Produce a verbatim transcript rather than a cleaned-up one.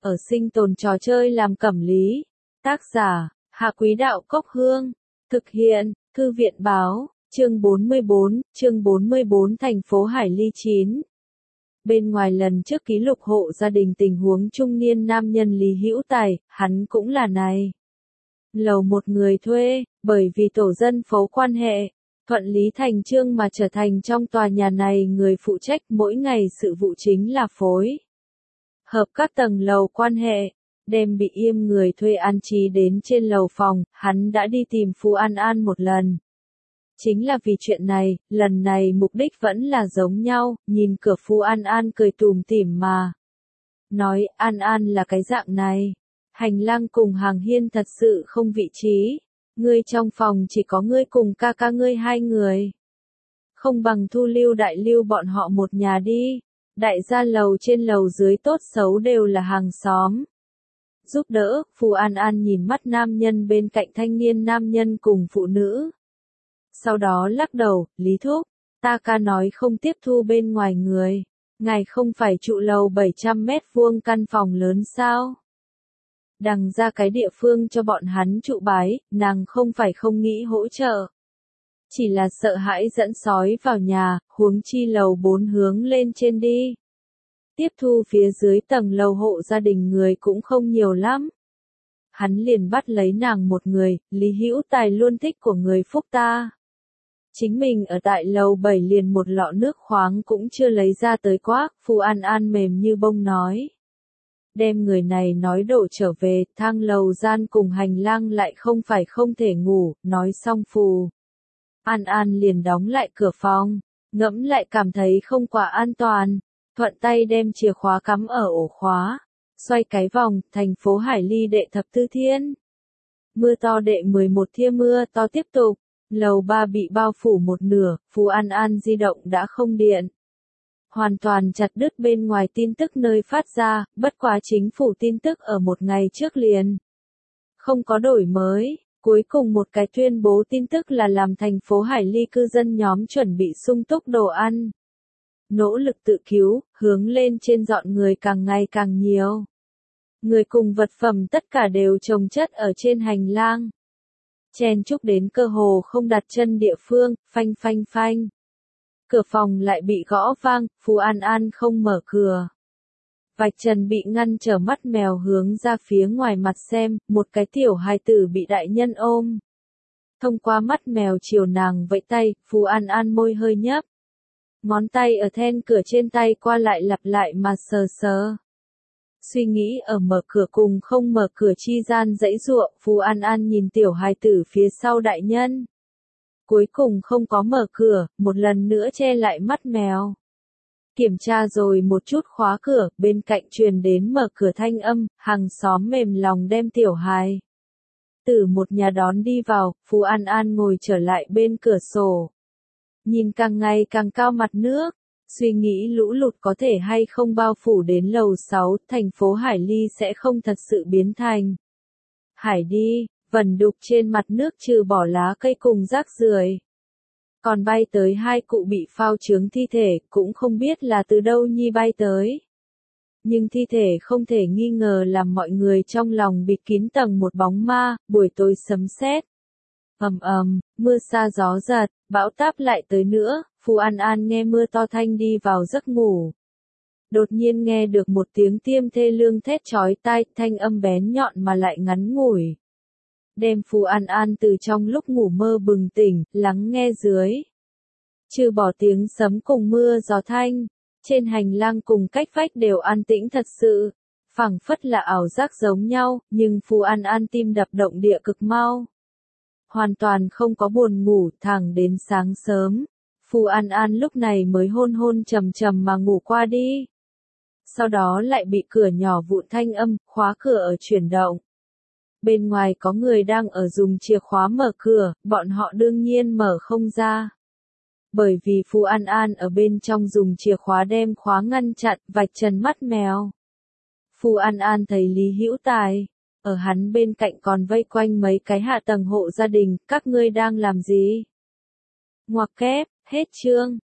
ở sinh tồn trò chơi làm cẩm lý. Tác giả, Hạ Quý Đạo Cốc Hương. Thực hiện, Thư viện Báo, chương bốn mươi bốn, chương bốn mươi bốn thành phố Hải Ly chín. Bên ngoài lần trước ký lục hộ gia đình tình huống trung niên nam nhân Lý Hữu Tài, hắn cũng là này. Lầu một người thuê, bởi vì tổ dân phố quan hệ, thuận lý thành chương mà trở thành trong tòa nhà này người phụ trách mỗi ngày sự vụ chính là phối. Hợp các tầng lầu quan hệ, đem bị yêm người thuê an trí đến trên lầu phòng, hắn đã đi tìm Phú An An một lần. Chính là vì chuyện này, lần này mục đích vẫn là giống nhau, nhìn cửa Phú An An cười tủm tỉm mà. Nói An An là cái dạng này. Hành lang cùng hàng hiên thật sự không vị trí. Ngươi trong phòng chỉ có ngươi cùng ca ca ngươi hai người. Không bằng thu lưu đại lưu bọn họ một nhà đi. Đại gia lầu trên lầu dưới tốt xấu đều là hàng xóm. Giúp đỡ, Phú An An nhìn mắt nam nhân bên cạnh thanh niên nam nhân cùng phụ nữ. Sau đó lắc đầu, Lý Thúc, ta ca nói không tiếp thu bên ngoài người. Ngài không phải trụ lầu bảy trăm mét vuông căn phòng lớn sao? Đằng ra cái địa phương cho bọn hắn trụ bái, nàng không phải không nghĩ hỗ trợ. Chỉ là sợ hãi dẫn sói vào nhà, huống chi lầu bốn hướng lên trên đi. Tiếp thu phía dưới tầng lầu hộ gia đình người cũng không nhiều lắm. Hắn liền bắt lấy nàng một người, Lý Hữu Tài luôn thích của người phúc ta. Chính mình ở tại lầu bảy liền một lọ nước khoáng cũng chưa lấy ra tới quát, Phú An An mềm như bông nói. Đem người này nói đổ trở về, thang lầu gian cùng hành lang lại không phải không thể ngủ, nói xong Phù. An An liền đóng lại cửa phòng, ngẫm lại cảm thấy không quá an toàn, thuận tay đem chìa khóa cắm ở ổ khóa, xoay cái vòng, thành phố Hải Ly đệ thập tư thiên. Mưa to đệ mười một thiên mưa to tiếp tục, lầu ba bị bao phủ một nửa, Phú An An di động đã không điện. Hoàn toàn chặt đứt bên ngoài tin tức nơi phát ra, bất quá chính phủ tin tức ở một ngày trước liền. Không có đổi mới, cuối cùng một cái tuyên bố tin tức là làm thành phố Hải Ly cư dân nhóm chuẩn bị sung túc đồ ăn. Nỗ lực tự cứu, hướng lên trên dọn người càng ngày càng nhiều. Người cùng vật phẩm tất cả đều chồng chất ở trên hành lang. Chen chúc đến cơ hồ không đặt chân địa phương, phanh phanh phanh. Cửa phòng lại bị gõ vang, Phú An An không mở cửa. Vạch trần bị ngăn trở mắt mèo hướng ra phía ngoài mặt xem, một cái tiểu hài tử bị đại nhân ôm. Thông qua mắt mèo chiều nàng vẫy tay, Phú An An môi hơi nhấp. Ngón tay ở then cửa trên tay qua lại lặp lại mà sờ sờ. Suy nghĩ ở mở cửa cùng không mở cửa chi gian dãy giụa, Phú An An nhìn tiểu hài tử phía sau đại nhân. Cuối cùng không có mở cửa, một lần nữa che lại mắt mèo. Kiểm tra rồi một chút khóa cửa, bên cạnh truyền đến mở cửa thanh âm, hàng xóm mềm lòng đem tiểu hài tử một nhà đón đi vào, Phú An An ngồi trở lại bên cửa sổ. Nhìn càng ngày càng cao mặt nước, suy nghĩ lũ lụt có thể hay không bao phủ đến lầu sáu, thành phố Hải Ly sẽ không thật sự biến thành hải đi. Vẩn đục trên mặt nước trừ bỏ lá cây cùng rác rưởi. Còn bay tới hai cụ bị phao chướng thi thể, cũng không biết là từ đâu nhi bay tới. Nhưng thi thể không thể nghi ngờ làm mọi người trong lòng bịt kín tầng một bóng ma, buổi tối sấm sét. Ầm ầm, mưa sa gió giật, bão táp lại tới nữa, Phú An An nghe mưa to thanh đi vào giấc ngủ. Đột nhiên nghe được một tiếng tiêm thê lương thét chói tai, thanh âm bén nhọn mà lại ngắn ngủi. Đem Phú An An từ trong lúc ngủ mơ bừng tỉnh, lắng nghe dưới. Trừ bỏ tiếng sấm cùng mưa gió thanh, trên hành lang cùng cách vách đều an tĩnh thật sự. Phảng phất là ảo giác giống nhau, nhưng Phú An An tim đập động địa cực mau. Hoàn toàn không có buồn ngủ, thẳng đến sáng sớm. Phú An An lúc này mới hôn hôn trầm trầm mà ngủ qua đi. Sau đó lại bị cửa nhỏ vụn thanh âm, khóa cửa ở chuyển động. Bên ngoài có người đang ở dùng chìa khóa mở cửa, bọn họ đương nhiên mở không ra. Bởi vì Phú An An ở bên trong dùng chìa khóa đem khóa ngăn chặn, vạch trần mắt mèo. Phú An An thấy Lý Hữu Tài, ở hắn bên cạnh còn vây quanh mấy cái hạ tầng hộ gia đình, các ngươi đang làm gì? Ngoặc kép, hết chương.